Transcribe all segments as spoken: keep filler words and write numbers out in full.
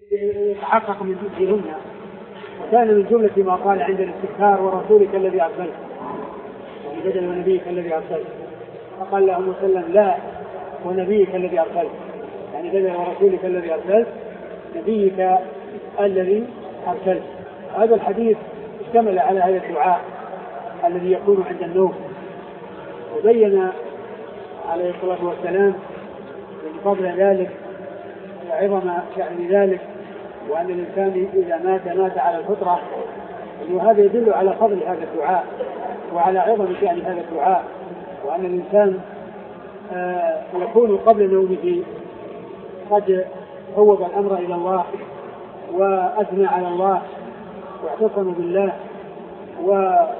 يتحقق من جزئهن. وكان من جملة ما قال عند الاستذكار ورسولك الذي أرسلت، وبدل ونبيك الذي أرسلت، فقال لهم وسلم لا ونبيك الذي أرسلت، يعني بدل ورسولك الذي أرسلت نبيك الذي أرسلت. هذا الحديث اشتمل على هذا الدعاء الذي يكون عند النوم. وبين عليه الصلاة والسلام من فضل ذلك وعظم شأن ذلك، وأن الإنسان إذا مات مات على الفطرة، وهذا يدل على فضل هذا الدعاء وعلى عظم شأن هذا الدعاء، وأن الإنسان آه يكون قبل نومه قد فوض الأمر إلى الله وأثنى على الله واعتصم بالله وآمن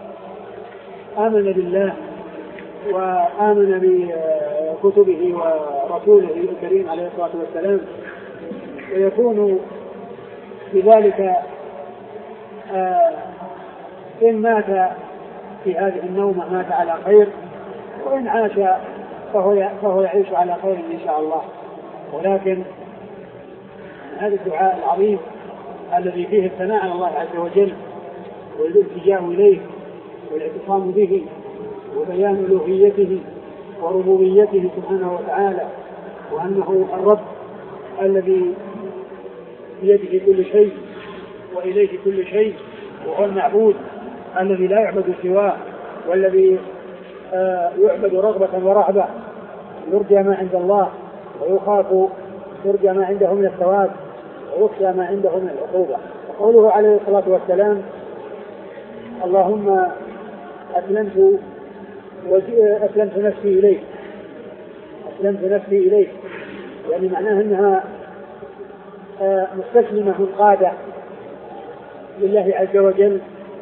بالله وآمن بكتبه ورسوله الكريم عليه الصلاة والسلام، ويكون بذلك آه إن مات في هذه النومة مات على خير، وإن عاش فهو فهو يعيش على خير إن شاء الله. ولكن هذا الدعاء العظيم الذي فيه الثناء على الله عز وجل والالتجاء إليه والاعتصام به وبيان ألوهيته وربوبيته سبحانه وتعالى، وأنه الرب الذي بيده كل شيء وإليه كل شيء، وهو المعبود الذي لا يعبد سواه، والذي آه يعبد رغبة ورهبة، يرجى ما عند الله ويخاف يرجى ما عنده من الثواب ويخشى ما عنده من العقوبة. وقوله عليه الصلاة والسلام اللهم أسلمت أسلمت نفسي إليك أسلمت نفسي إليك يعني معناه أنها آه مستسلمة منقادة لله عز وجل،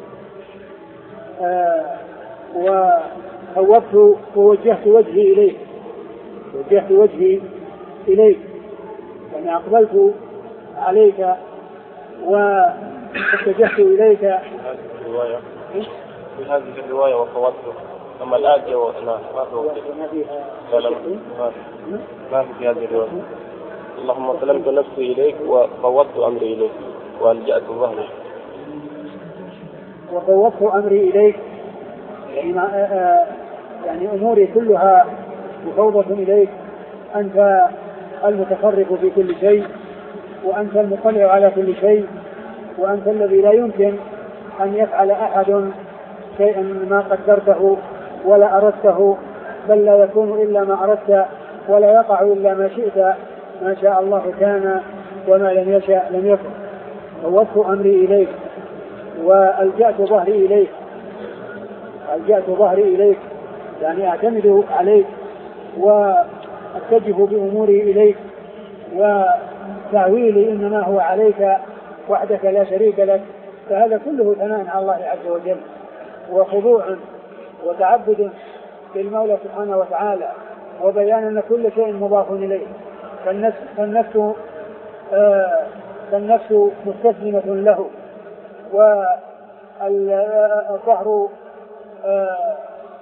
آه وفوضت ووجهت وجهي إليك وجهت وجهي إليك يعني أقبلت عليك واتجهت إليك. في هذه الرواية وفوضت، أما الآية ما ما في هذه الرواية اللهم سلمت نفسي إليك وفوضت أمري إليك وألجأت ظهري. وفوضت أمري إليك يعني, يعني أموري كلها مفوضة إليك، أنت المتصرف في كل شيء، وأنت المطلع على كل شيء، وأنت الذي لا يمكن أن يفعل أحد شيئا ما قدرته ولا أردته، بل لا يكون إلا ما أردت ولا يقع إلا ما شئت، ما شاء الله كان وما لم يشأ لم يكن. فوضت أمري إليك وألجأت ظهري إليك ألجأت ظهري إليك يعني أعتمد عليك وأتجه بأموري إليك، وتعويلي إنما هو عليك وحدك لا شريك لك. فهذا كله ثناء على الله عز وجل وخضوع وتعبد للمولى سبحانه وتعالى، وبيان أن كل شيء مضاف إليه. فالنفس, فالنفس, آه فالنفس مستسلمة له، والظهر آه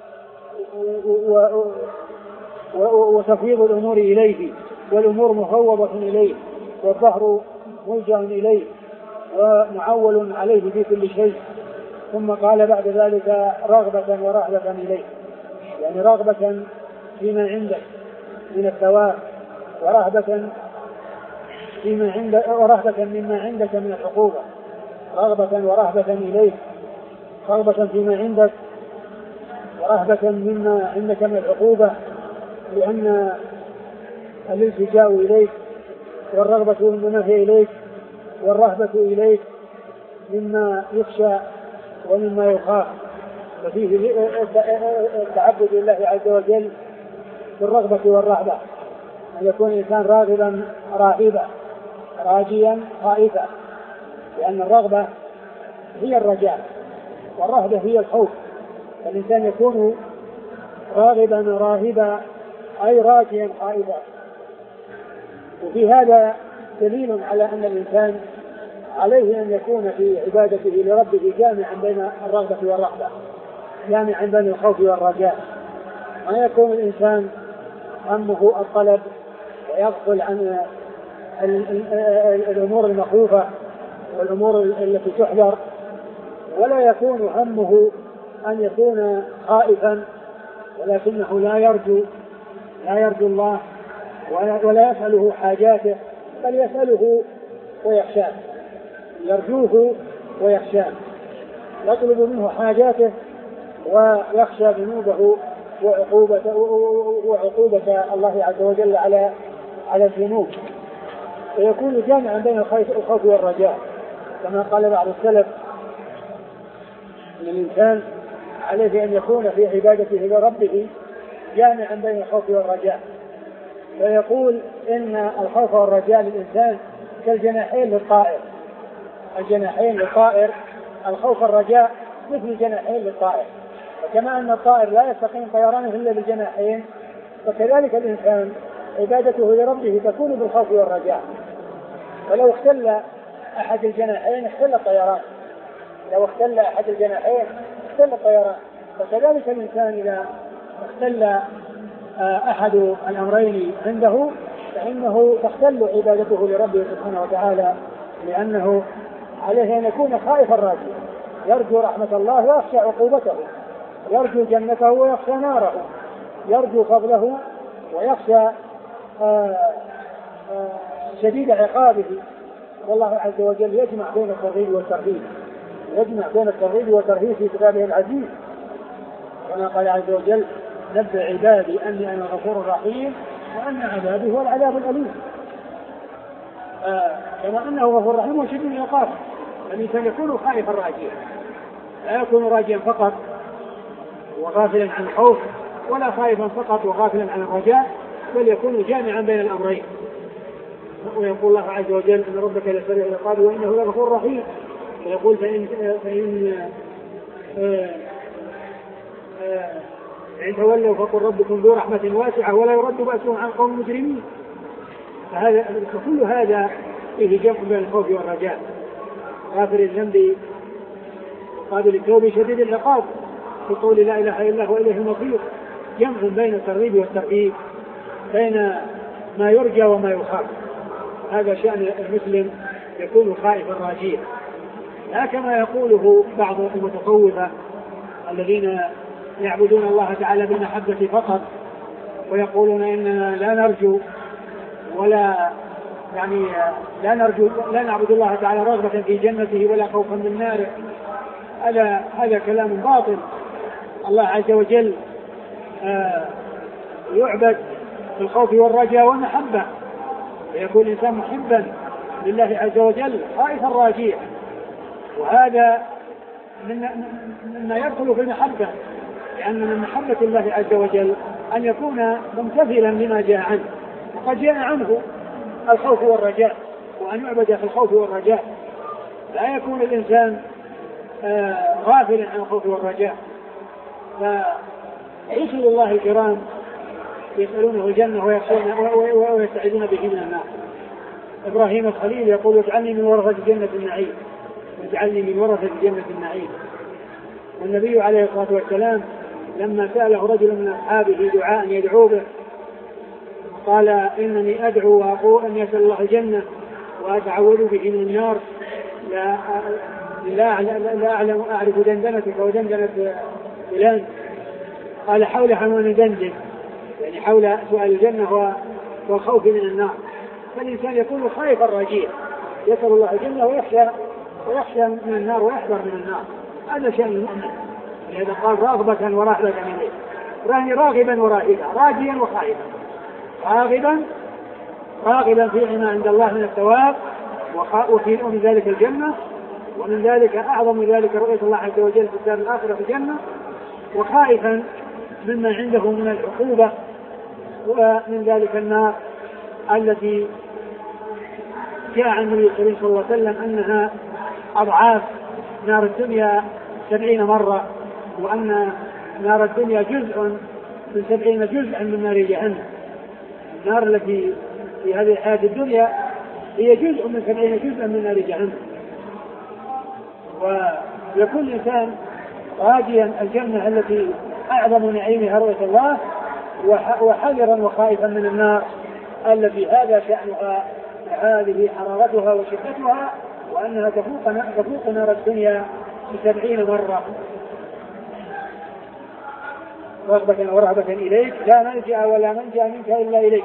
وتفويض الأمور إليه، والأمور مفوضة إليه، والظهر ملجأ إليه ومعول عليه في كل شيء. ثم قال بعد ذلك رغبة ورهبة إليه، يعني رغبة فيما عندك من الثواب، ورهبة فيما عندك ورهبة مما عندك من العقوبة. رغبة ورهبة إليه، رغبة فيما عندك ورهبة مما عندك من العقوبة، لأن الالتجاء إليك والرغبة مما هي إليك والرهبة إليك مما يخشى ومما يخاف. ففيه التعبد لله عز وجل بالرغبة والرهبة، أن يكون الإنسان راغبا راهبا راجيا خائفا، لأن الرغبة هي الرجاء والرهبة هي الخوف. فالإنسان يكون راغبا راهبا أي راجيا خائفا. وفي هذا دليل على أن الإنسان عليه أن يكون في عبادته لربه جامعا بين الرغبة والرهبة، جامعا بين الخوف والرجاء. ما يكون الإنسان همه الطلب ويغفل عن الأمور المخوفة والأمور التي تحذر، ولا يكون همه أن يكون خائفا، ولكنه لا يرجو لا يرجو الله ولا يسأله حاجاته، بل يسأله ويخشاه، يرجوه ويخشاه، يطلب منه حاجاته ويخشى ذنوبه وعقوبة وعقوبة الله عز وجل على على الذنوب، ويكون جامعا بين الخوف والرجاء، كما قال بعض السلف ان الانسان عليه ان يكون في عبادته لربه جامعا بين الخوف والرجاء، ويقول ان الخوف والرجاء للانسان كالجناحين للطائر، الجناحين للطائر الخوف والرجاء مثل الجناحين للطائر، وكما ان الطائر لا يستقيم طيرانه الا بالجناحين، فكذلك الانسان عبادته لربه تكون بالخوف والرجاء، ولو اختل احد الجناحين اختل الطيران، لو اختل احد الجناحين اختل الطيران، فكذلك الانسان اذا اختل احد الامرين عنده فانه تختل عبادته لربه سبحانه وتعالى، لانه عليه ان يكون خائفا راجيا، يرجو رحمه الله ويخشى عقوبته، يرجو جنته ويخشى ناره، يرجو فضله ويخشى آآ آآ شديد عقابه. والله عز وجل يجمع بين الترغيب والترهيب، يجمع بين الترغيب والترهيب في كتابه العزيز، كما قال عز وجل: نبئ عبادي اني انا الغفور الرحيم وان عذابي هو العذاب الاليم. كما انه غفور رحيم وشديد العقاب، الانسان يكون خائفا راجيا، لا يكون راجيا فقط وغافلا عن الخوف، ولا خائفا فقط وغافلا عن الرجاء، بل يكون جامعا بين الامرين. ويقول الله عز وجل: ان ربك لسريع العقاب وانه لغفور رحيم، ويقول: فان فان آه آه إن تولوا فقل ربكم ذو رحمة واسعة ولا يرد بأسه عن قوم مجرمين. فهذا فكل هذا فيه جمع بين الخوف والرجاء. غافر الذنب قابل التوب شديد العقاب، في قول لا إله إلا الله وإليه المصير، جمع بين الترغيب والترهيب، بين ما يرجى وما يخاف. هذا شأن المسلم، يكون خائفا راجيا، لا كما يقوله بعض المتصوفة الذين يعبدون الله تعالى بالمحبة فقط، ويقولون إننا لا نرجو ولا يعني لا نرجو لا نعبد الله تعالى رغبة في جنته ولا خوفا من ناره. هذا هذا كلام باطل. الله عز وجل آه يعبد بالخوف والرجاء والمحبة، فيكون الإنسان محبا لله عز وجل خائفا راجيا، وهذا مما يدخل في المحبة، لأن من محبة الله عز وجل أن يكون ممتثلا لما جاء عنه، وقد جاء عنه الخوف والرجاء، وأن يعبد في الخوف والرجاء، لا يكون الإنسان آه غافلا عن الخوف والرجاء. فرسل الله الكرام يسألونه الجنة ويستعيذون به من النار. إبراهيم الخليل يقول: اجعلني من ورثة جنة النعيم، واجعلني من ورثة جنة النعيم. والنبي عليه الصلاة والسلام لما سأله رجل من أصحابه دعاء يدعو به قال: إنني أدعو وأقول أن يسأل الله الجنة وأتعوذ به من النار، لا لا لا أعلم أعرف دندنتك ودندنة فلان. قال: حول حمام دندن، يعني حول سؤال الجنة والخوف من النار. فالإنسان يكون خائفا راجيا، يسأل الله الجنة ويخشى ويخشى من النار ويحذر من النار. هذا شأن المؤمن، لهذا قال: راغبة ورهبة إليه، يعني راغبا وراهبا، راجيا وخائفا، راغبا راغبا فيما عند الله من الثواب، وفي من ذلك الجنة، ومن ذلك أعظم ذلك رؤية الله عز وجل في الدار الآخرة في الجنة، وخائفا مما عنده من العقوبة، ومن ذلك النار التي جاء عن النبي صلى الله عليه وسلم أنها أضعاف نار الدنيا سبعين مرة، وأن نار الدنيا جزء من سبعين جزءا من نار جهنم. النار التي في هذه الحياة الدنيا هي جزء من سبعين جزءا من نار جهنم. ويكون الإنسان راجيا الجنة التي أعظم نعيمها رؤية الله، وحذرا وخائفا من النار التي هذا شأنها هذه حرارتها وشدتها، وأنها تفوق تفوق نار الدنيا بسبعين مرة. رغبة ورهبة إليك لا ملجأ ولا منجأ منك إلا إليك،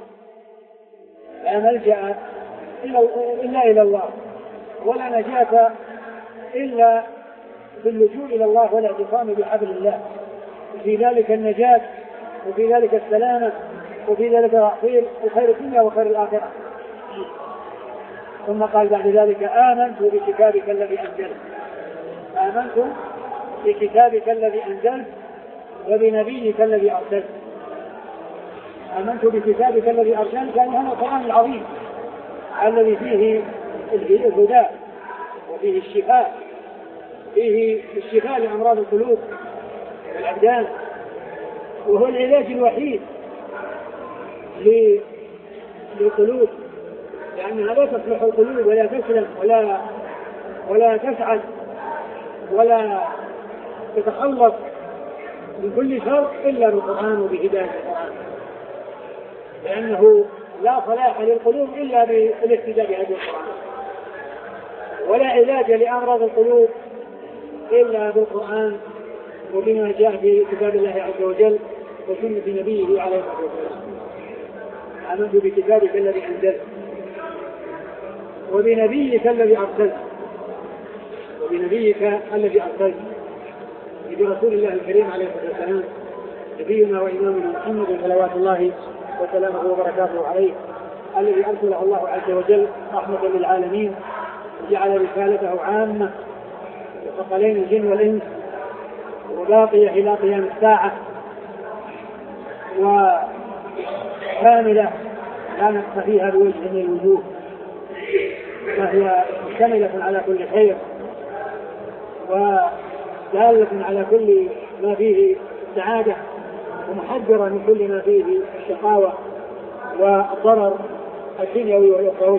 لا ملجأ إلا إلى الله، ولا نجاة إلا باللجوء إلى الله والاعتصام بحبل الله، وفي ذلك النجاة وفي ذلك السلامة وفي ذلك الخير وخير الدنيا وخير الآخرة. ثم قال بعد ذلك آمنت بكتابك الذي أنزلت، آمنت بكتابك الذي أنزلت وبنبيك الذي أرسلت. آمنت بكتابك الذي أرسلت يعني هذا القرآن العظيم الذي فيه الهدى وفيه الشفاء، فيه الشفاء لأمراض القلوب والأبدان، وهو العلاج الوحيد للقلوب، لأنها لا تصلح القلوب ولا تسلم ولا ولا تسعد ولا تتخلص من كل شر إلا بالقرآن وبهداية القرآن، لأنه لا صلاح للقلوب إلا بالاهتداء بهدي القرآن، ولا علاج لأمراض القلوب إلا بالقرآن وبما جاء في كتاب الله عز وجل وسنة نبيه عليه الصلاة والسلام. آمنت بكتابك الذي أنزلت وبنبيك الذي أرسلت، وبنبيك الذي أرسلت برسول الله الكريم عليه الصلاة والسلام، نبينا وإمامنا محمد صلوات الله وسلامه وبركاته عليه، الذي أرسله الله عز وجل رحمة للعالمين، وجعل رسالته عامة لثقلين الجن والإنس وباقية إلى قيام الساعة، وكاملة لا نقص فيها بوجه من الوجوه، فهي مشتملة على كل خير ودالة على كل ما فيه السعادة، ومحذرة من كل ما فيه الشقاوة والضرر الدنيوي والأخروي.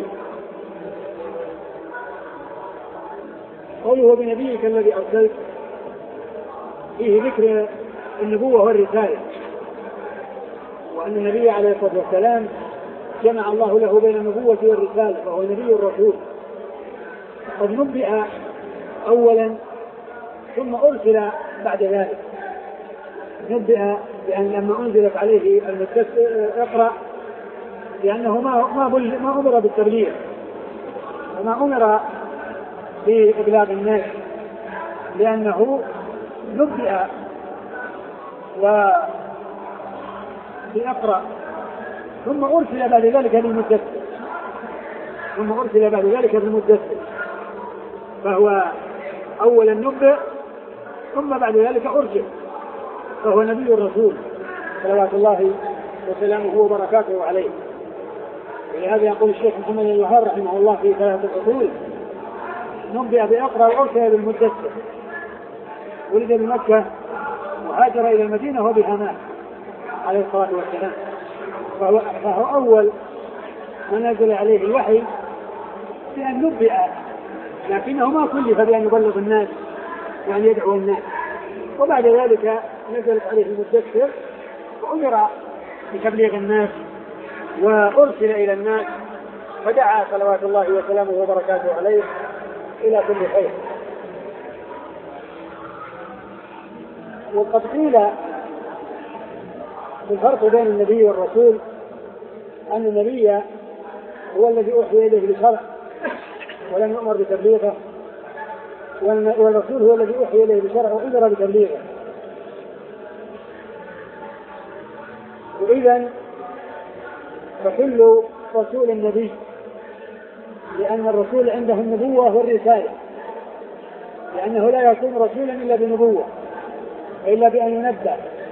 قوله بنبيك الذي أرسلت فيه ذكر النبوة والرسالة، وأن النبي عليه الصلاة والسلام جمع الله له بين النبوة والرسالة، فهو نبي الرسول، قد نبئ أولا ثم أرسل بعد ذلك. نبئ بأن لما أنزلت عليه المدثر اقرأ، لأنه ما ما أمر بالتبليغ وما أمر بإبلاغ الناس، لأنه نبئ وبأقرأ ثم أرسل بعد ذلك بالمدثر ثم أرسل بعد ذلك بالمدثر فهو أولا نبئ ثم بعد ذلك أرسل، فهو نبي الرسول صلوات الله وسلامه وبركاته عليه. ولهذا يقول الشيخ محمد بن الوهاب رحمه الله في ثلاثة الأصول: نبئ بأقرأ وأرسل بالمدثر، ولد بمكة وهاجر إلى المدينة وبها مات عليه الصلاة والسلام، فهو, فهو أول من نزل عليه الوحي بأن نبئ، لكنه ما كلف بأن يبلغ الناس وأن يدعو الناس. وبعد ذلك نزلت عليه المدثر وأمر بتبليغ الناس وأرسل إلى الناس، فدعا صلوات الله وسلامه وبركاته عليه إلى كل خير. وقد قيل الفرق بين النبي والرسول أن النبي هو الذي أوحي إليه بشرع ولم يؤمر بتبليغه، والرسول هو الذي أوحي إليه بشرع وأمر بتبليغه. وإذن فكل رسول النبي، لأن الرسول عنده النبوة والرسالة، لأنه لا يكون رسولا إلا بنبوة إلا بأن ينبأ.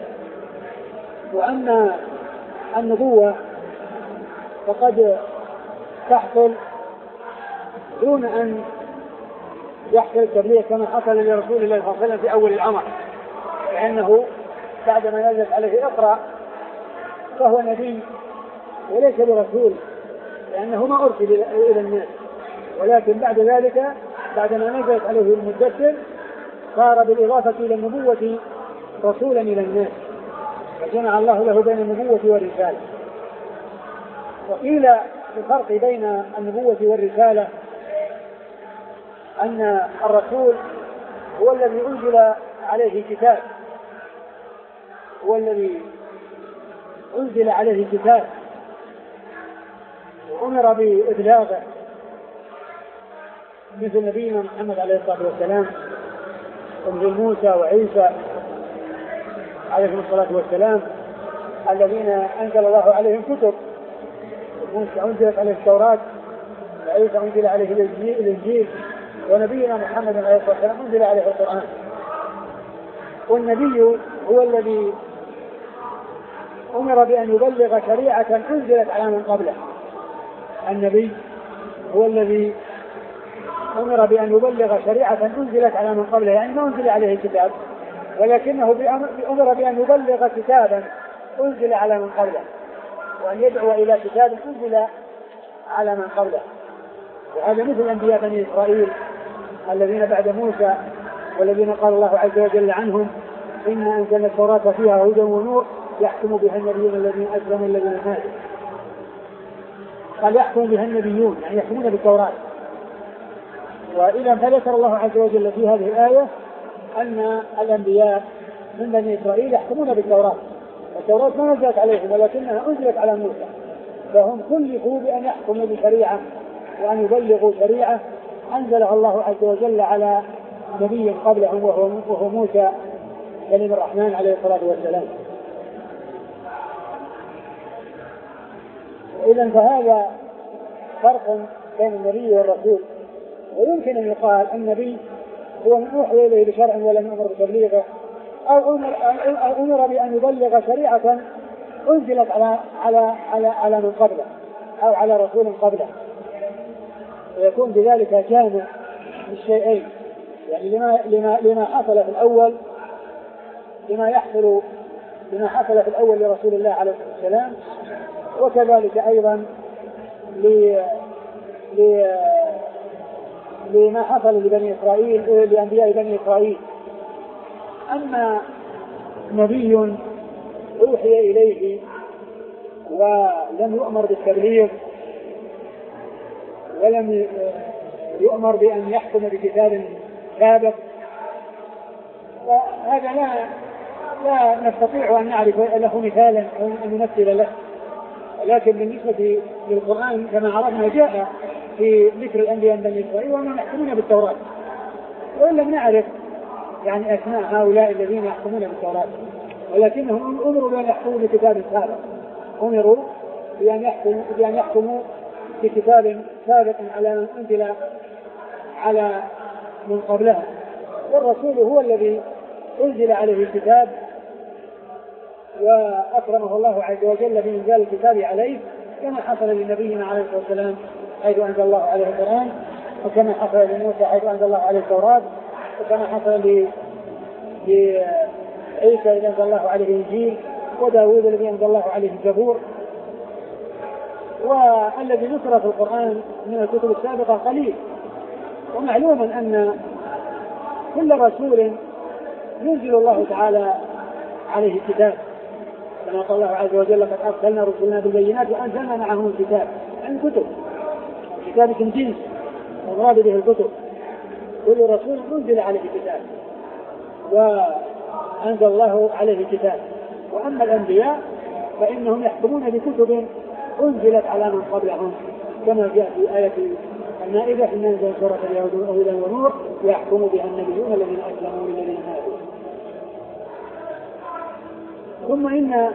وأما النبوة فقد تحصل دون أن يحصل التبليغ كما حصل لرسول الله صلى الله عليه وسلم في أول الأمر، لأنه بعدما نزلت عليه اقرأ فهو نبي وليس برسول، لأنه ما أرسل إلى الناس، ولكن بعد ذلك بعدما نزلت عليه المدثر صار بالإضافة إلى النبوة رسولا إلى الناس، فجمع الله له بين النبوة والرسالة. وقيل الفرق بين النبوة والرسالة أن الرسول هو الذي أنزل عليه كتاب هو الذي أنزل عليه كتاب وأمر بإبلاغه مثل نبينا محمد عليه الصلاة والسلام ومثل موسى وعيسى عليهم الصلاة والسلام الذين أنزل الله عليهم كتب. موسى أنزلت عليه التوراة وعيسى أنزل عليه الإنجيل ونبينا محمد عليه الصلاة والسلام أنزل عليه القرآن. والنبي هو الذي أمر بأن يبلغ شريعة أنزلت على من قبله. النبي هو الذي أمر بأن يبلغ شريعة أنزلت على من قبله، يعني ما أنزل عليه كتاب ولكنه أمر بأن يبلغ كتابا أنزل على من قبله وأن يدعو إلى كتاب أنزل على من قبله. وهذا مثل أنبياء بني إسرائيل الذين بعد موسى والذين قال الله عز وجل عنهم إنا أنزلنا التوراة فيها هدى ونور يحكم بها النبيون الذين أسلموا الذين هادوا. قال يحكم بها النبيون يعني يحكمون بالتوراة. وإذا فذكر الله عز وجل في هذه الآية أن الأنبياء من بني إسرائيل يحكمون بالتوراة، والتوراة ما نزلت عليهم ولكنها أنزلت على موسى، فهم كلفوا بأن يحكموا بشريعة وأن يبلغوا شريعة أنزلها الله عز وجل على نبي قبلهم وهو, وهو موسى كلم الرحمن عليه الصلاة والسلام. إذن فهذا فرق بين النبي والرسول. ويمكن أن يقال النبي هو من أوحي إليه بشرع ولم يؤمر بتبليغه أو أمر, أو أمر بأن يبلغ شريعة أنزلت على, على, على, على من قبله أو على رسول قبله، ويكون بذلك جامع للشيئين، يعني لما, لما, لما حصل في الأول لما يحصل لما حصل في الأول لرسول الله عليه الصلاة والسلام، وكذلك أيضا ل لما حصل لبني إسرائيل لأنبياء بني إسرائيل. أما نبي أوحي إليه ولم يؤمر بالتبليغ ولم يؤمر بأن يحكم بكتاب سابق، وهذا لا لا نستطيع أن نعرف له مثالا أو أن نمثل له. لكن بالنسبة للقرآن كما عرفنا جاء في ذكر الأنبياء بني إسرائيل وهم يحكمون بالتوراة، وإن لم نعرف يعني أسماء هؤلاء الذين يحكمون بالتوراة، ولكنهم أمروا بأن يحكموا بكتاب سابق، أمروا بأن يحكموا بأن يحكموا بكتاب سابق على من أنزل على من قبلها. والرسول هو الذي أنزل عليه الكتاب وأكرمه الله عز وجل بإنزال الكتاب عليه، كما حصل لنبينا عليه الصلاة والسلام حيث أنزل الله عليه القرآن، وكما حصل لموسى حيث أنزل الله عليه التوراة، وكما حصل لعيسى إذ أنزل الله عليه الإنجيل، وداود الذي أنزل الله عليه الزبور. والذي ذكر في القرآن من الكتب السابقة قليل. ومعلوم أن كل رسول ينزل الله تعالى عليه كتاب، كما قال الله عز وجل قد أرسلنا رسلنا بالبينات وأنزلنا معهم الكتاب، يعني كتب كتاب جنس ومراد به الكتب. كل رسول أنزل عليه كتاب وأنزل الله عليه كتاب. وأما الأنبياء فإنهم يحكمون بكتب أنزلت على من قبلهم، كما جاء في آية المائدة إن أنزل سورة اليهود هدى ونور يحكم بها النبيون الذين أسلموا للذين هادوا. ثم إن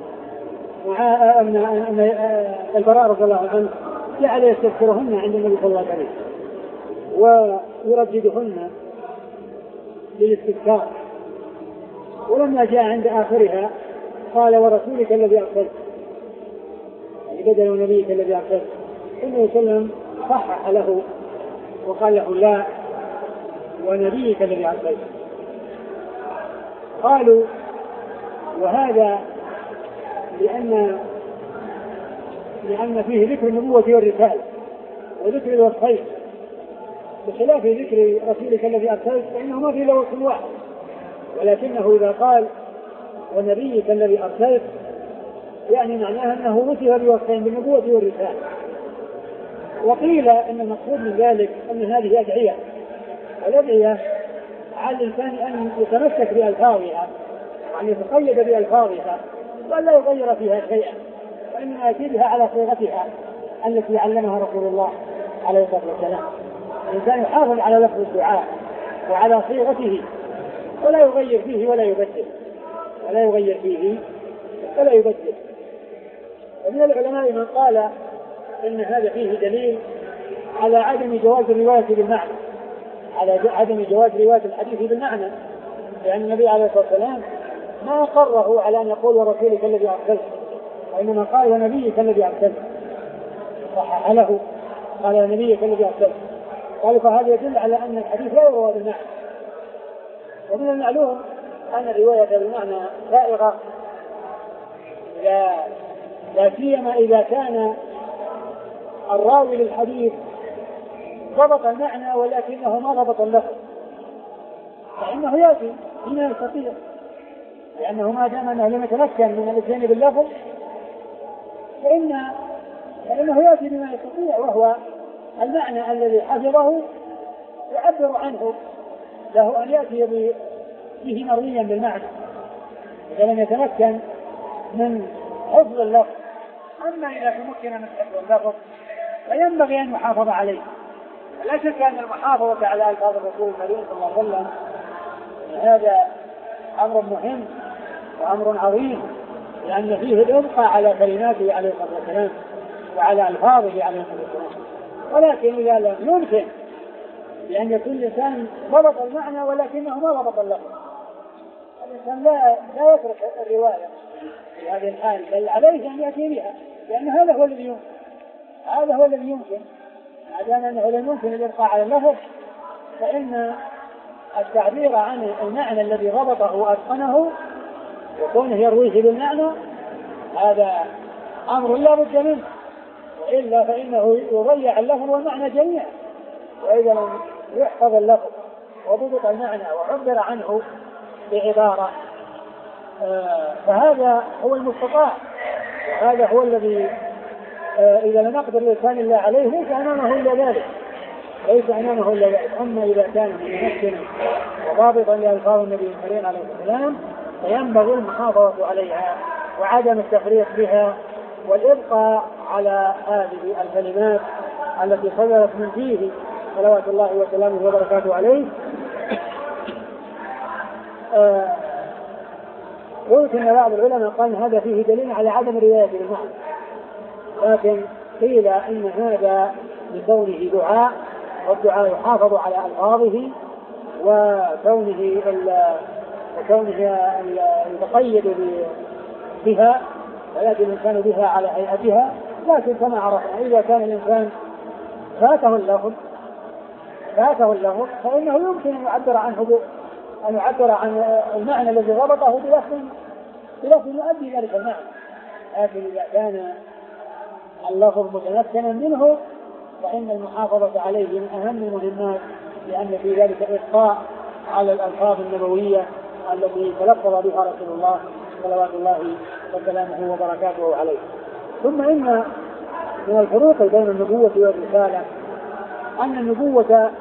البراء رضي الله عنه جعل يستذكرهن عند النبي صلى الله عليه وسلم ويرددهن للاستذكار. ولما جاء عند آخرها قال ورسولك الذي أرسلت، يعني بدل نبيك الذي أرسلت. النبي صلى الله عليه وسلم صحح له وقال له لا ونبيك الذي أرسلت. قالوا وهذا لأن لأن فيه ذكر النبوة والرسالة وذكر الوصفين، بخلاف ذكر رسولك الذي أرسلت فإنه ما فيه له وصف واحد، ولكنه إذا قال ونبيك الذي أرسلت يعني معناه أنه وصف بوصفين بالنبوة والرسالة، وقيل إن المقصود من ذلك أن هذه أدعية، والأدعية على الإنسان أن يتمسك بألفاظها وأن يتقيد بألفاظها ولا يغير فيها شيئا، وإنما يأتي بها على صيغتها التي علمها رسول الله عليه الصلاة والسلام. الإنسان يحافظ على لفظ الدعاء وعلى صيغته ولا يغير فيه ولا يبدل ولا يغير فيه ولا يبدل. ومن العلماء من قال إن هذا فيه دليل على عدم جواز الرواية بالمعنى، على عدم جواز رواية الحديث بالمعنى، لأن النبي عليه الصلاة والسلام ما أقره على أن يقول ورسولك الذي أرسلت، وإنما قال ونبيك الذي أرسلت، صحح له قال ونبيك الذي أرسلت. قالوا فهذا يدل على أن الحديث لا يروى بالمعنى. ومن المعلوم أن الرواية بالمعنى سائغة، لا لا سيما إذا كان الراوي للحديث ضبط المعنى ولكنه ما ضبط اللفظ، فإنه يأتي بما يستطيع، لأنه ما دام أنه لم يتمكن من الاتيان باللفظ فإن فإنه يأتي بما يستطيع، وهو المعنى الذي حفظه يعبر عنه، له أن يأتي به مرويا بالمعنى إذا لم يتمكن من حفظ اللفظ. أما إذا تمكن من حفظ اللفظ فينبغي أن يحافظ عليه. لا شك أن المحافظة على ألفاظ الرسول الكريم صلى الله عليه وسلم هذا أمر مهم وأمر عظيم، لأن فيه الإبقاء على كلماته عليه الصلاة والسلام وعلى ألفاظه عليه الصلاة والسلام. ولكن إذا لم يمكن لأن يكون الإنسان ضبط المعنى ولكنه ما ضبط اللفظ، الإنسان لا لا يترك الرواية في هذه الحال، بل عليه أن يأتي بها، لأن هذا هو الذي يمكن هذا هو الذي يمكن ما دام أنه لم يمكن الإبقاء على اللفظ فإن التعبير عن المعنى الذي ضبطه وأتقنه وكونه يرويه بالمعنى هذا أمر لا بد منه، وإلا فإنه يضيع اللفظ والمعنى جميعا. وإذا لم يحفظ اللفظ وضبط المعنى وعبر عنه بعبارة آه فهذا هو المستطاع، وهذا هو الذي آه إذا لم يقدر الإنسان إلا عليه ليس أمامه إلا ذلك ليس أمامه إلا ذلك. أما إذا كان متمكنا وضابطا لألفاظ النبي الكريم عليه السلام فينبغي المحافظة عليها وعدم التفريط بها والإبقاء على هذه الكلمات التي صدرت من فيه صلوات الله وسلامه وبركاته عليه. آه قلت ان بعض العلماء قال هذا فيه دليل على عدم الرواية بالمعنى، لكن قيل ان هذا لكونه دعاء والدعاء يحافظ على ألفاظه وكونه وكونه يتقيد بها ولكن الإنسان بها على هيئتها. لكن كما عرفنا إذا كان الإنسان فاته اللفظ فاته اللفظ فإنه يمكن أن يعبر عنه أن يعبر عن المعنى الذي ضبطه بلفظ بلفظ يؤدي ذلك المعنى. لكن إذا كان اللفظ متمكنا منه فإن المحافظة عليه من أهم المهمات، لأن في ذلك إبقاء على الألفاظ النبوية التي تلفظ بها رسول الله صلوات الله وسلامه وبركاته عليه. ثم إن من الفروق بين النبوة والرسالة أن النبوة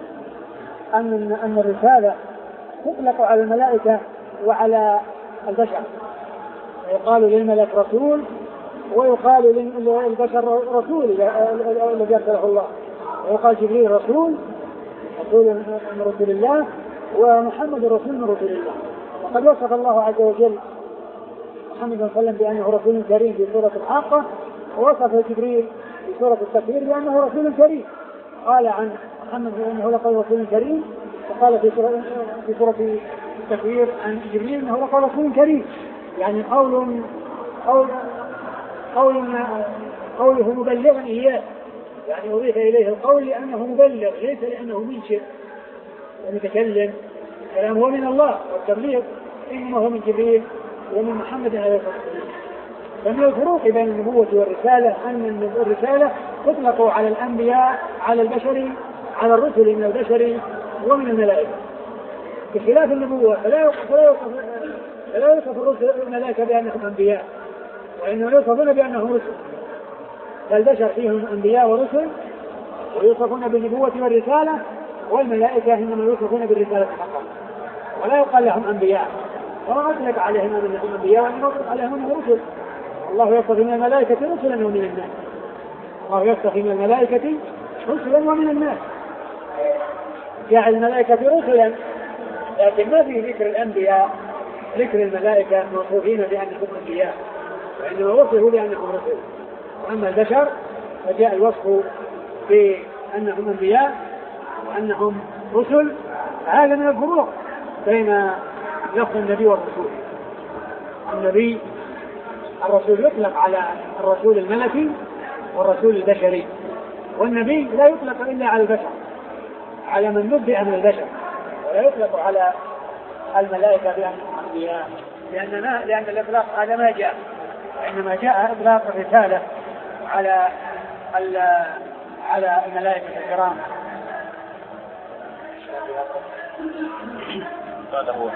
أن أن الرسالة تطلق على الملائكة وعلى البشر، يقال للملك رسول ويقال للبشر رسول الذي أرسله الله، ويقال جبريل رسول رسول من رسول الله ومحمد رسول من رسول الله. وقد وصف الله عز وجل محمد صلى الله عليه وسلم بأنه رسول كريم في سورة الحاقة، ووصف جبريل في سورة التكوير بأنه رسول كريم، قال عن محمد بأنه لقد رسول كريم، وقال في سورة في سورة التكوير عن جبريل أنه لقد رسول كريم. يعني قول قول قول قوله مبلغا إياه، يعني أضيف إليه القول لأنه مبلغ ليس لأنه منشئ ومتكلم، كلام هو من الله، والتبليغ إنما هو من جبريل ومن محمد عليه الصلاة والسلام. فمن الفروق بين النبوة والرسالة أن الرسالة تطلق على الأنبياء على البشر على الرسل من البشر ومن الملائكة، بخلاف النبوة فلا يوصف فلا يوصف الرسل الملائكة بأنهم أنبياء، وإنهم يوصفون بأنهم رسل، فالبشر فيهم أنبياء ورسل ويوصفون بالنبوة والرسالة، والملائكة إنما يوصفون بالرسالة فقط، ولا يقال لهم أنبياء، وما أطلق عليهم أنهم أنبياء وإنما أطلق عليهم أنهم رسل. الله يصطفي من الملائكة رسلا ومن الناس، الله يصطفي من الملائكة رسلا ومن الناس، جعل الملائكة رسلا، لكن ما في ذكر الأنبياء، ذكر الملائكة موصوفين بأنهم أنبياء، وإنما وصفوا بأنهم رسل. وأما البشر فجاء الوصف بأنهم أنبياء وأنهم رسل. هذا من الفروق بين لفظ النبي والرسول. النبي الرسول يطلق على الرسول الملكي والرسول البشري، والنبي لا يطلق إلا على البشر، على من نبئ من البشر، ولا يطلق على الملائكة بأنهم أنبياء، لأن ما لأن الإطلاق هذا ما جاء، وإنما جاء إطلاق الرسالة على على الملائكة الكرام. هذا هو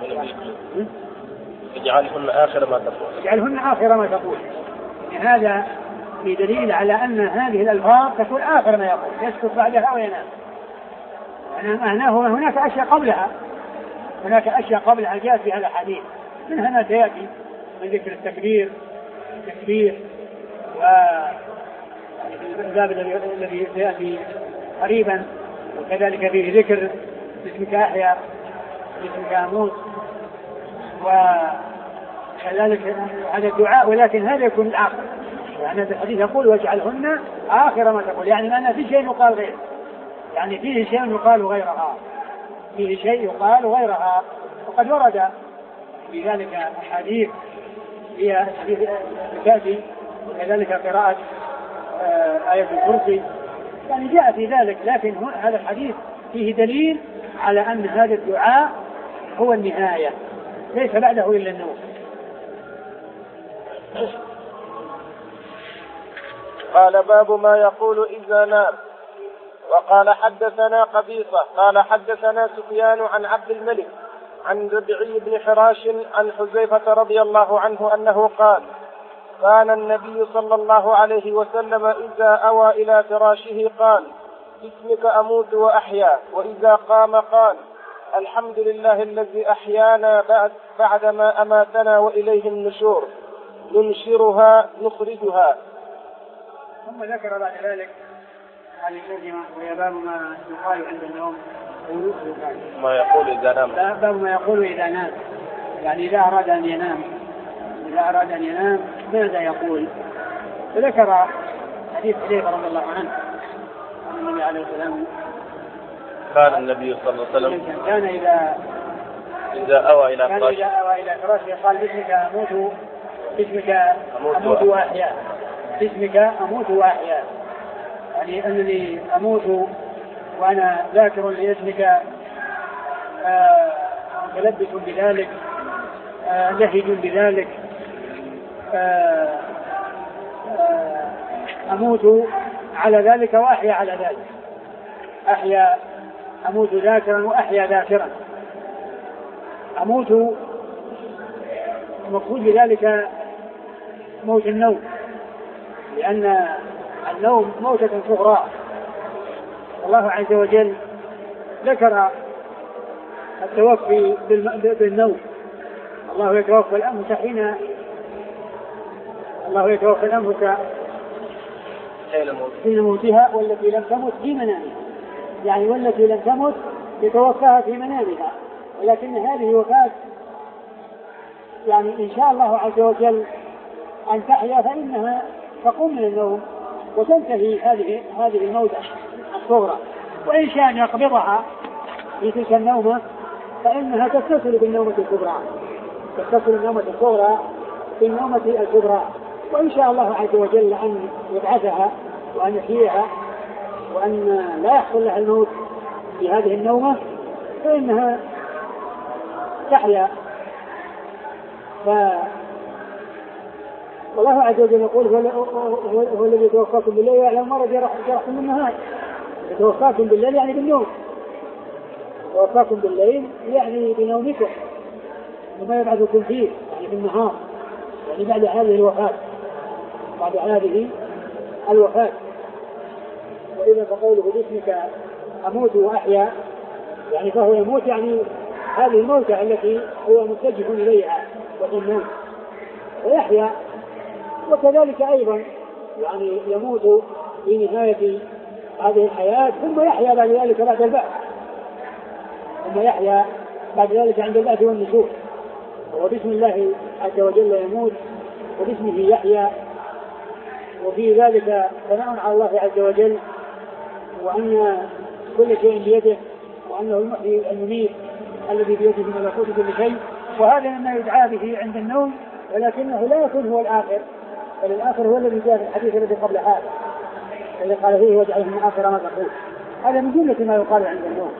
اجعلهن آخر ما تقول، اجعلهن آخر ما تقول. هذا في دليل على أن هذه الألفاظ تكون آخر ما يقول، يسكت بعدها وينام. معناه هناك أشياء قبلها، هناك أشياء قبلها جاءت في هذا الحديث، منها ما سيأتي من ذكر التكبير التكبير والباب الذي سيأتي قريبا، وكذلك فيه ذكر باسمك أحيا باسمك أموت، وكذلك هذا الدعاء، ولكن هذا يكون الآخر. يعني هذا الحديث يقول واجعلهن آخر ما تقول، يعني ما في شيء يقال غيره، يعني فيه شيء يقال غيرها، فيه شيء يقال غيرها. وقد ورد في ذلك أحاديث هي حديث الكافي، وكذلك قراءة آية الكرسي، يعني جاء في ذلك. لكن هذا الحديث فيه دليل على أن هذا الدعاء هو النهاية، ليس بعده إلا النوم. قال باب ما يقول إذا نام. وقال حدثنا قبيصة قال حدثنا سفيان عن عبد الملك عن ربيعي بن حراش عن حذيفة رضي الله عنه أنه قال كان النبي صلى الله عليه وسلم إذا أوى إلى فراشه قال باسمك أموت وأحيا، وإذا قام قال الحمد لله الذي أحيانا بعد بعدما أماتنا وإليه النشور، ننشرها نخرجها. ثم ذكر بعد ذلك هذه الترجمة وهي باب ما يقال عند النوم، ما يقول إذا نام، باب ما يقول إذا نام، يعني إذا أراد أن ينام، إذا أراد أن ينام ماذا يقول. فذكر حديث حذيفة رضي الله عنه عن النبي عليه السلام قال النبي صلى الله عليه وسلم كان إذا إذا أوى إلى فراشه إذا أوى إلى فراشه قال باسمك أموت باسمك أموت وأحيا، باسمك أموت وأحيا، يعني أنني أموت وأنا ذاكر لاسمك، متلبس آه بذلك، آه لهج بذلك، آه آه أموت على ذلك وأحيا على ذلك، أحيا أموت ذاكرا وأحيا ذاكرا. أموت المقصود بذلك موت النوم، لأن النوم موتة صغرى. الله عز وجل ذكر التوفي بالنوم، الله يتوفى الأنفس حين الله يتوفى الأنفس حين موتها والتي لم تمت في منامها، يعني والتي لم تمت يتوفاها في منامها، ولكن هذه وفاة يعني إن شاء الله عز وجل أن تحيا فإنها تقوم من النوم وتنتهي هذه هذه الموتة الصغرى، وإن شاء أن يقبضها في تلك النومة فإنها تتصل بالنومة الكبرى، تتصل النومة الصغرى بالنومة الكبرى، وإن شاء الله عز وجل أن يبعثها وأن يحييها وأن لا يحصل لها الموت في هذه النومة فإنها تحيا. ف والله عز وجل يقول هو الذي يتوفاكم بالليل ويعلم ما جرحتم بالنهار. يتوفاكم بالليل يعني بالنوم، يتوفاكم بالليل يعني بنومكم وما يبعثكم فيه يعني بالنهار، يعني بعد هذه الوفاة بعد هذه الوفاة فإذا فقوله باسمك أموت وأحيا يعني فهو يموت يعني هذه الموتة التي هو متجه إليها وهي النوم، ويحيا وكذلك أيضا يعني يموت في نهاية هذه الحياة ثم يحيا بعد ذلك بعد البعث، ثم يحيا بعد ذلك عند البعث والنشور. وباسم الله عز وجل يموت وباسمه يحيا، وفي ذلك ثناء على الله عز وجل وأن كل شيء بيده وأنه المحيي المميت الذي بيده ملكوت كل شيء. وهذا مما يدعى به عند النوم، ولكنه لا يكون هو الآخر، بل الآخر هو الذي جاء في الحديث الذي قبل هذا الذي قال فيه واجعله من آخر ما تقول. هذا من جملة ما يقال عند النوم.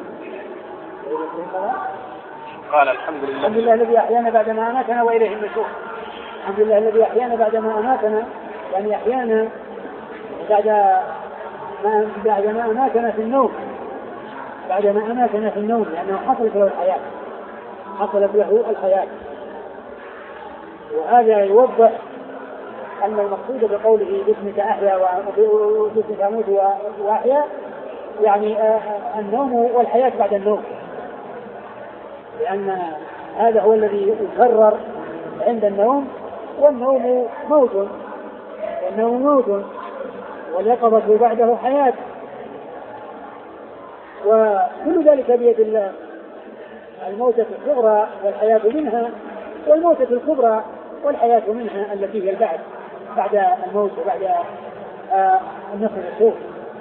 قال الحمد لله الحمد لله الذي أحيانا بعدما أماتنا وإليه النشور. الحمد لله الذي أحيانا بعدما أماتنا، يعني أحيانا بعد ما بعدما أماتنا في النوم، بعدما أماتنا في النوم لأنه حصلت له الحياة، حصلت له الحياة. وهذا يوضح أن المقصود بقوله باسمك أحيا وباسمك أموت وأحيا يعني النوم والحياة بعد النوم، لأن هذا هو الذي يكرر عند النوم، والنوم موت والنوم موت واليقظة بعده حياة، وكل ذلك بيد الله. الموتة الصغرى والحياة منها، والموتة الكبرى والحياة منها التي هي البعث بعد الموت وبعد آه النفخ الصور.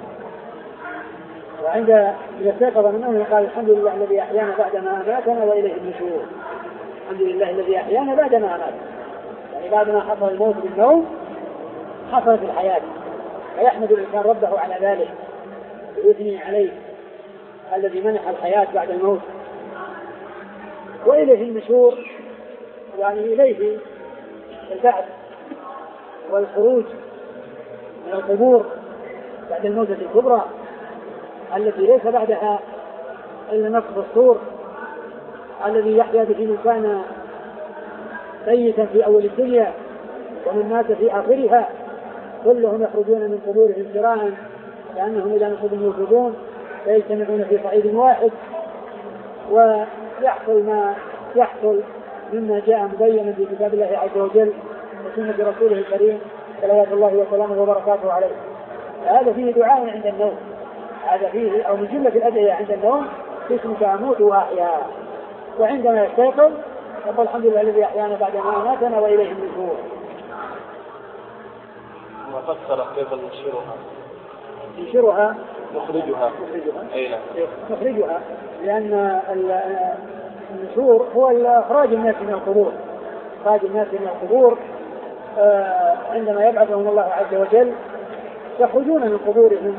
وعند إذا استيقظ من نومه قال الحمد لله الذي أحيانا بعدما أماتنا وإليه النشور. الحمد لله الذي أحيانا بعدما أماتنا، يعني بعدما حصل الموت بالنوم حصلت الحياة، فيحمد الإنسان ربه على ذلك ويثني عليه الذي منح الحياة بعد الموت. وإليه النشور يعني إليه البعث والخروج من القبور بعد الموتة الكبرى التي ليس بعدها إلا نفخ الصور الذي يحيا به من كان ميتا في أول الدنيا ومن مات في آخرها، كلهم يخرجون من قبورهم سراعا لأنهم إذا نصب يوفدون فيجتمعون في صعيد واحد، ويحصل ما يحصل مما جاء مبينا في كتاب الله عز وجل وسنة رسوله الكريم صلوات الله وسلامه وبركاته عليه. هذا فيه دعاء عند النوم، هذا فيه أو من جملة الأدعية عند النوم باسمك أموت وأحيا. وعندما يستيقظ يقول الحمد لله الذي أحيانا بعدما أماتنا وإليه النشور. وفسر كيف ننشرها؟ ننشرها نخرجها أين؟ نخرجها لأن النشور هو إخراج الناس من القبور، إخراج الناس من القبور عندما يبعثهم الله عز وجل يخرجون من قبورهم،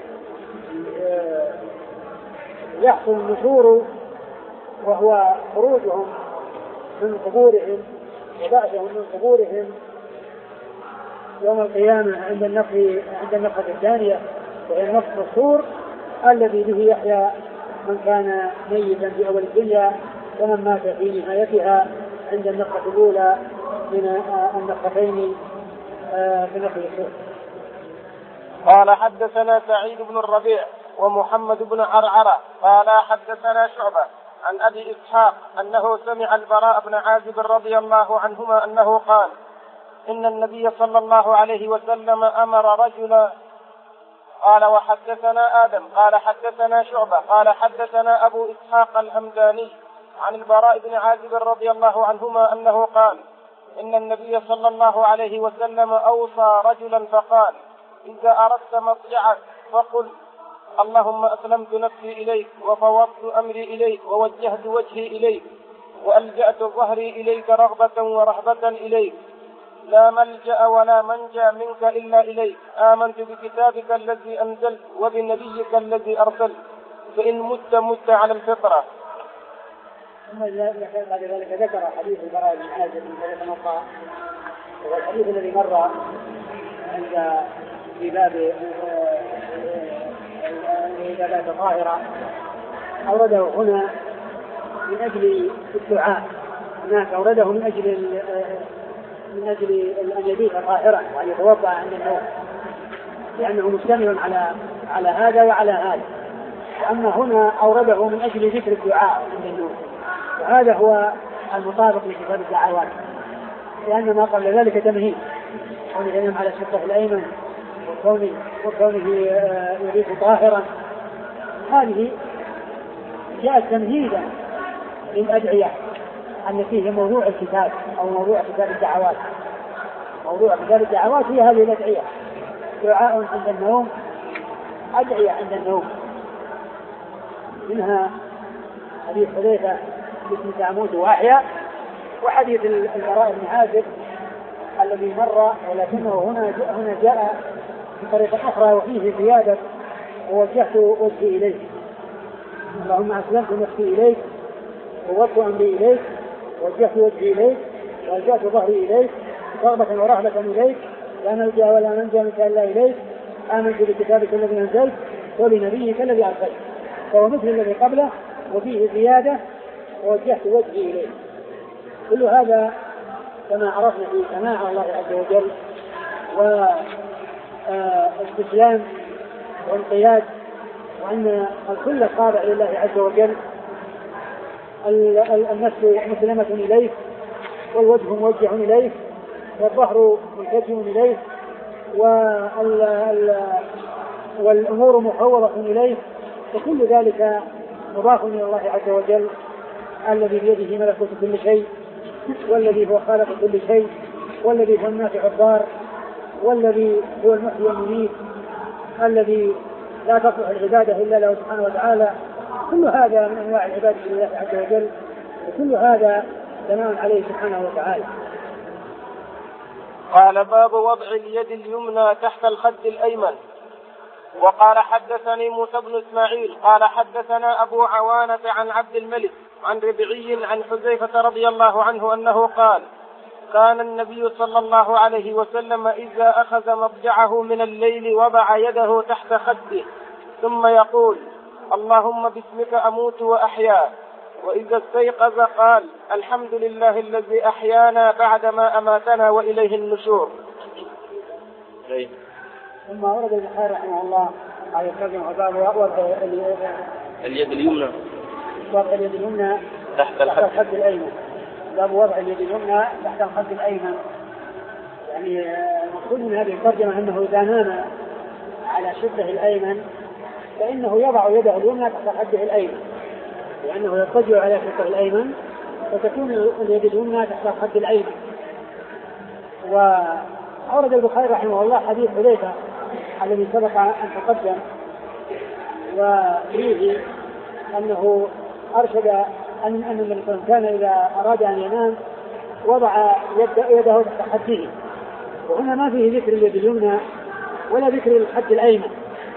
يحصل النشور وهو خروجهم من قبورهم وبعثهم من قبورهم يوم القيامة عند النفخ عند النفخة الثانية وهي نفخ الصور الذي به يحيا من كان ميتا في أول الدنيا ومن مات في نهايتها عند النفخة الأولى من النفختين في نفخ الصور. قال حدثنا سعيد بن الربيع ومحمد بن عرعرة قال حدثنا شعبة عن أبي إسحاق أنه سمع البراء بن عازب رضي الله عنهما أنه قال إن النبي صلى الله عليه وسلم أمر رجلا. قال وحدثنا آدم قال حدثنا شعبة قال حدثنا أبو إسحاق الهمداني عن البراء بن عازب رضي الله عنهما أنه قال إن النبي صلى الله عليه وسلم أوصى رجلا فقال إذا أردت مضجعك فقل اللهم أسلمت نفسي إليك وفوضت أمري إليك ووجهت وجهي إليك وألجأت ظهري إليك رغبة ورهبة إليك لا ملجأ ولا منجا منك إلا إليك آمنت بكتابك الذي أنزلت وبنبيك الذي أرسلت فإن مت مت على الفطرة. ثم بعد ذلك ذكر حديث البراء بن عازب الذي موقع وهو الحديث الذي مر عند في باب العبادات الظاهرة، أورده هنا من أجل الدعاء، هناك أورده من أجل من أجل أن يبيت طاهرا وأن يتوضأ عند النوم، لأنه مشتمل على على هذا وعلى هذا. وأما هنا أورده من أجل ذكر الدعاء عند النوم، وهذا هو المطابق لكتاب الدعوات، لأن ما قبل ذلك تمهيد، كونه ينام على شقه الأيمن وكونه, وكونه يريد طاهرا، هذه جاءت تمهيدا للأدعية التي هي موضوع الكتاب أو موضوع كتاب الدعوات. موضوع كتاب الدعوات هي هذه الأدعية: دعاء عند النوم، أدعية عند النوم. منها حديث حذيفة باسمك أموت وأحيا، وحديث البراء بن عازب الذي مر، ولكنه هنا جاء, هنا جاء بطريقة أخرى وفيه زيادة: ووجهت وجهي إليك، اللهم أسلمت نفسي إليك ووجهت أمري إليك ووجهت وجهي إليك ووجهت ظهري إليك رغبة ورهبة إليك، لا ملجأ ولا منجا منك إلا إليك، آمنت بكتابك الذي أنزلت وبنبيك الذي أرسلت. فهو مثل الذي قبله وفيه زيادة: ووجهت وجهي إليك. كل هذا كما عرفنا في سماع الله عز وجل واستسلام وانقياد، وأن الكل خاضع لله عز وجل، النفس مسلمة إليه، والوجه موجه إليه، والظهر ملتجم إليه، والأمور محوضة إليه، وكل ذلك مضاف إلى الله عز وجل الذي بيده ملكوت كل شيء، والذي هو خالق كل شيء، والذي هو النافع الضار، والذي هو المحيي المميت، الذي لا تصلح العبادة إلا له سبحانه وتعالى. كل هذا من أنواع العبادة لله عز وجل، وكل هذا ثناء عليه سبحانه وتعالى. قال: باب وضع اليد اليمنى تحت الخد الأيمن. وقال: حدثني موسى بن إسماعيل قال حدثنا أبو عوانة عن عبد الملك عن ربعي عن حذيفة رضي الله عنه أنه قال: كان النبي صلى الله عليه وسلم إذا أخذ مضجعه من الليل وضع يده تحت خده ثم يقول: اللهم باسمك أموت وأحيا. وإذا استيقظ قال: الحمد لله الذي أحيانا بعدما أماتنا وإليه النشور. ثم ورد البخاري رحمه الله على الترجمة باب وضع اليد اليمنى وضع اليد اليمنى تحت الخد الأيمن. باب وضع اليد اليمنى تحت الخد الأيمن، يعني المقصود من هذه الترجمة أنه إذا نام على شقه الأيمن فإنه يضع يده اليمنى تحت خده الأيمن، لأنه يضطجع على شقه الأيمن فتكون اليد اليمنى تحت الخد الأيمن. وأورد البخاري رحمه الله حديث حذيفة الذي سبق أن تقدم، وفيه أنه أرشد أن أن الإنسان كان إذا أراد أن ينام وضع يده تحت خده، وهنا ما فيه ذكر اليد اليمنى ولا ذكر الخد الأيمن،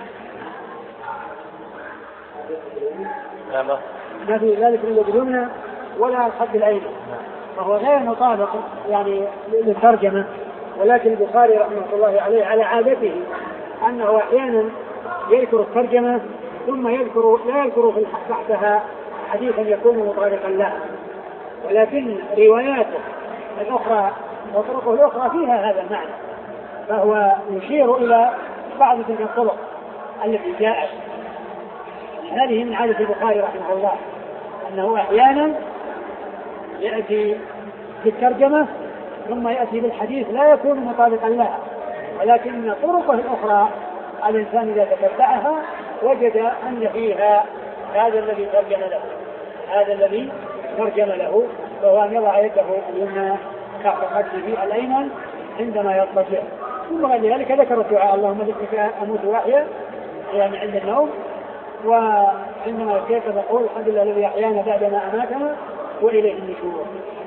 ما فيه ذلك اليد اليمنى ولا الخد الأيمن، فهو غير مطابق يعني للترجمة. ولكن البخاري رحمه الله عليه على عادته أنه أحيانا يذكر الترجمة ثم يذكر لا يذكر في تحتها حديثا يكون مطابقا لها، ولكن رواياته الأخرى وطرقه الأخرى فيها هذا المعنى، فهو يشير إلى بعض تلك الطرق التي جاءت. هذه من عادة البخاري رحمه الله أنه أحيانا يأتي بالترجمة ثم يأتي بالحديث لا يكون مطابقا لها، ولكن طرقه الأخرى الإنسان إذا تتبعها وجد أن فيها هذا الذي ترجم له هذا الذي ترجم له فهو أن يضع يده اليمنى تحت خده الأيمن عندما يضطجع. ثم بعد ذلك ذكر الدعاء: اللهم باسمك أموت وأحيا، يعني عند النوم، وعندما يستيقظ يقول: الحمد لله الذي أحيانا بعدما أماتنا وإليه النشور.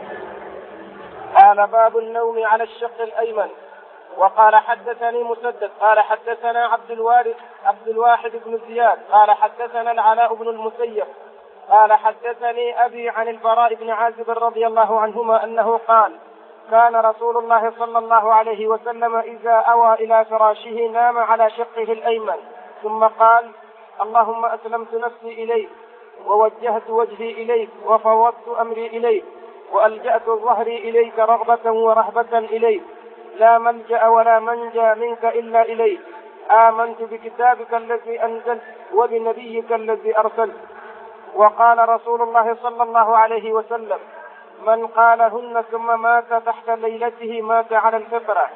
قال: باب النوم على الشق الأيمن. وقال: حدثني مسدد قال حدثنا عبد الوارث عبد الواحد بن زياد قال حدثنا العلاء بن المسيب قال حدثني أبي عن البراء بن عازب رضي الله عنهما أنه قال: كان رسول الله صلى الله عليه وسلم إذا أوى إلى فراشه نام على شقه الأيمن ثم قال: اللهم أسلمت نفسي إليك ووجهت وجهي إليك وفوضت أمري إليك وألجأت ظهري إليك رغبة ورهبة إليك، لا ملجأ ولا منجا منك إلا إليك، آمنت بكتابك الذي أنزلت وبنبيك الذي أرسلت. وقال رسول الله صلى الله عليه وسلم: من قالهن ثم مات تحت ليلته مات على الفطرة.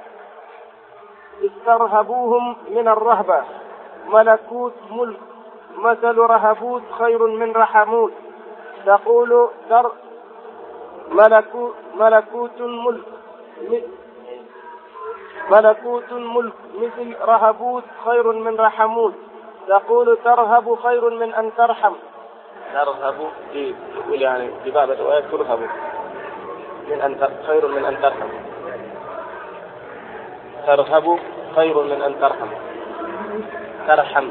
استرهبوهم من الرهبة. ملكوت ملك مثل رهبوت خير من رحموت. تقول در ملكوت ملكوت ملك ملكوت ملك مثل رهبوت خير من رحموت. تقول ترهب خير من أن ترحم. ترهب إيه تقول يعني في بعض الروايات ترهب من أن خير من أن ترحم. ترهب خير من أن ترحم. ترحم.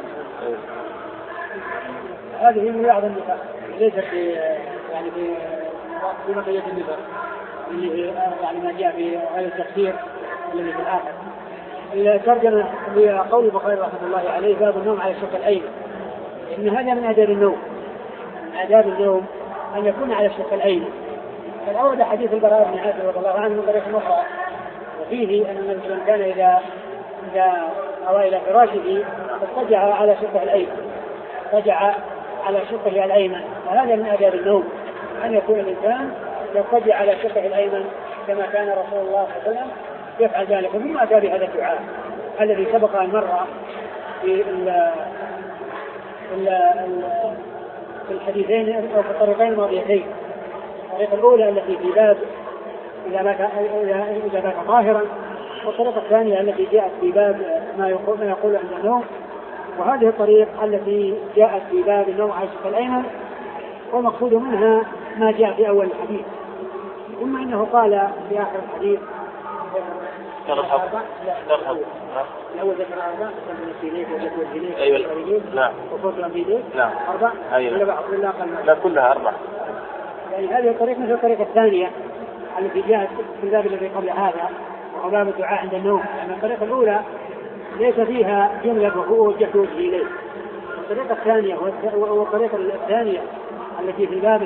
هذه من بعض النساء ليست في يعني في في بقية النساء اللي يعني ما جاء في هذا التفسير الذي في الآخر. الترجمة لقول البخاري رحمه الله عليه: باب النوم على الشق الأيمن. إن هذا من آداب النوم. من آداب النوم أن يكون على الشق الأيمن. فالأول حديث البراء بن عازب رضي الله عنه من طريق أخرى، وفيه أن من كان إذا إذا أوى إلى فراشه فاضطجع على شقه الأيمن، اضطجع على شقه الأيمن. وهذا من آداب النوم أن يكون الإنسان يضطجع على شقه الأيمن كما كان رسول الله صلى الله عليه وسلم يفعل ذلك. ومن آداب هذا الدعاء الذي سبق أن مر في في الحديثين أو في الطريقين الماضيتين. الطريقة الأولى التي في باب إذا بات إذا بات طاهرا، والطريقة الثانية التي جاءت في باب ما يقول ما يقول عند النوم. وهذه الطريقة التي جاءت في باب النوم على الشق الأيمن، والمقصود منها ما جاء في أول الحديث. ثم إنه قال في آخر الحديث: ترهب ترهب الأول ذكر أربع تسمى السينيك وذكر الجنيك أيوة نعم وفوق الأنبيديك نعم أربع أيوة ولا بعض ولا أقل؟ لا كلها أربع. يعني هذه الطريقة مثل الطريقة الثانية التي جاءت في الباب الذي قبل هذا، وهو باب الدعاء عند النوم. يعني الطريقة الأولى ليس فيها جملة وهو وجهت وجهي إليه. الطريقة الثانية والطريقة الثانية التي في الباب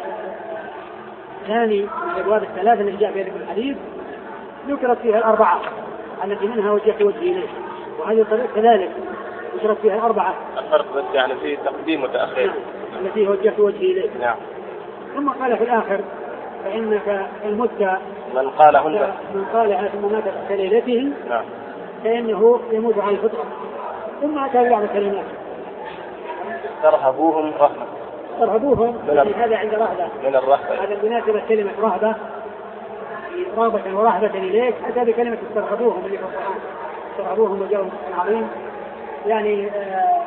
الثاني من الأبواب الثلاثة التي جاء في هذا الحديث ذكرت فيها الأربعة التي منها وجهت وجهي إليه، وهذه الطريقة كذلك ذكرت فيها الأربعة. الفرق بس يعني في تقديم وتأخير. نعم. التي وجهت وجهي إليه. نعم. ثم قال في الآخر: فإنك المت من قالهن من قالها ثم مات تحت ليلته نعم فإنه يموت على الفطرة. ثم أتى بعض الكلمات: ترهبوهم رهبة. ترهبوهم يعني هذا عند رهبة من الرهبة. هذا بمناسبة كلمة رهبة، رغبة ورهبة إليك. أتى بكلمة ترهبوهم اللي في القرآن: ترهبوهم وجاءهم عظيم، يعني آه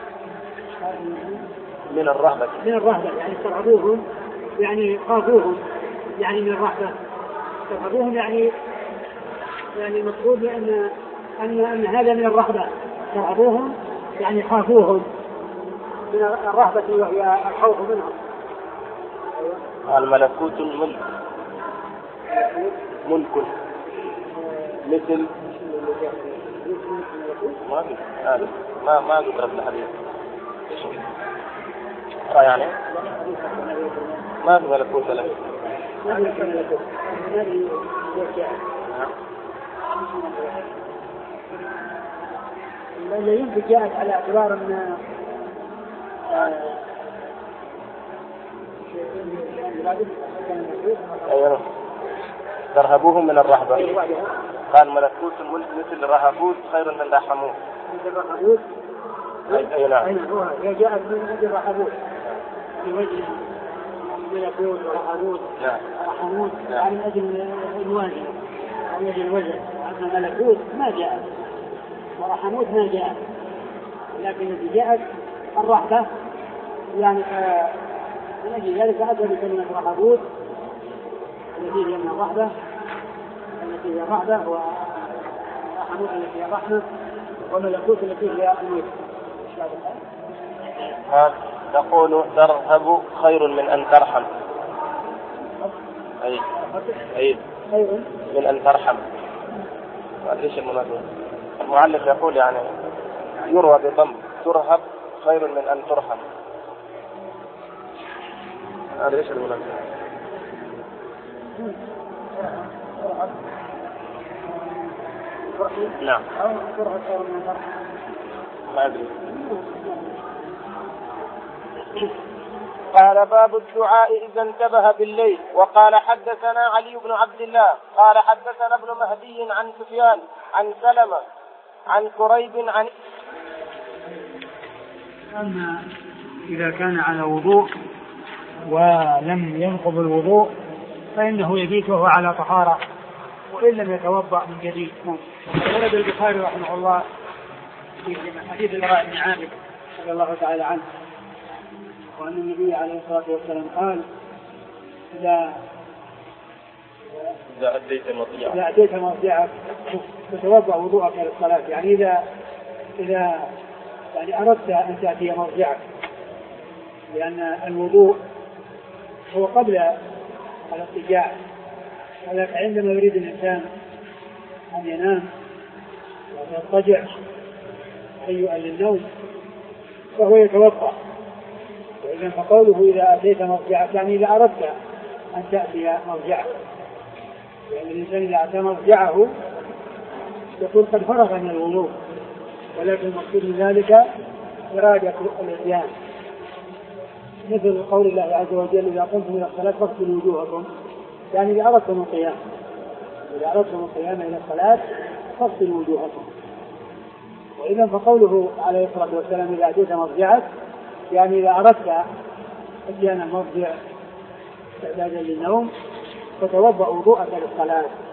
من الرهبة من الرهبة يعني ترهبوهم يعني خافوهم، يعني من الرهبة. ترهبوهم يعني يعني المقصود بأن أن أن هذا من الرهبة. ترهبوهم يعني خافوهم من الرهبة وهي الخوف منهم. الملكوت الملك ملك مثل ما في ما ما ذكر في الحديث يعني ما في ملكوت له. ما في ملكوت. هذه اللي يمكن جاءت على اعتبار ان ايوه ترهبوهم من الرهبة. قال ملكوت الملك مثل رهبوت خير من رحموت. مثل رهبوت اي نعم هي جاءت من مثل رهبوت في وجه ملكوت ورهبوت. نعم رحموت يعني من اجل الوزن او من اجل الوزن. اما ملكوت ما جاءت ورحموت ما جاءت، لكن التي جاءت الرهبة يعني من أجل ذلك أتى بكلمة رهبوت التي هي من الرهبة التي هي الرهبة، ورحموت التي هي الرحمة، وملكوت التي هي الملك. تقول ترهب خير من أن ترحم. أي أي من أن ترحم. ليش المناسبة؟ المعلق يقول يعني يروى بضم ترهب خير من أن ترحم. هذا ليش المناسبة؟ نعم. أو كره خير من الفرح. ما أدري. قال باب الدعاء إذا انتبه بالليل. وقال حدثنا علي بن عبد الله قال حدثنا ابن مهدي عن سفيان عن سلمة عن كريب عن. أما إذا كان على وضوء ولم ينقض الوضوء فإنه يبيت وهو على طهارة وإن لم يتوضأ من جديد. ورد البخاري رحمه الله في حديث البراء بن عازب رضي الله تعالى عنه وأن النبي عليه الصلاة والسلام قال إذا إذا أديت مضجعك إذا أديت مضجعك فتوضأ وضوءك للصلاة. يعني إذا إذا يعني أردت أن تأتي مضجعك، لأن الوضوء هو قبل الاضطجاع، ولكن عندما يريد الإنسان أن ينام ويضطجع هيئا للنوم فهو يتوضأ. وإذا فقوله إذا أتيت مضجعك يعني إذا أردت أن تأتي مضجعك، يعني الإنسان إذا أتى مضجعه يكون قد فرغ من الوضوء، ولكن المقصود من ذلك إرادة الإتيان، مثل قول الله عز وجل إذا قمتم إلى الصلاة فاغسلوا وجوهكم، يعني إذا أردتم القيام إذا أردتم القيام إلى الصلاة فاغسلوا وجوهكم. وإذا فقوله عليه الصلاة والسلام إذا أتيت مضجعك يعني إذا أردت أتيان المضجع استعدادا للنوم فتوضأ وضوءك للصلاة.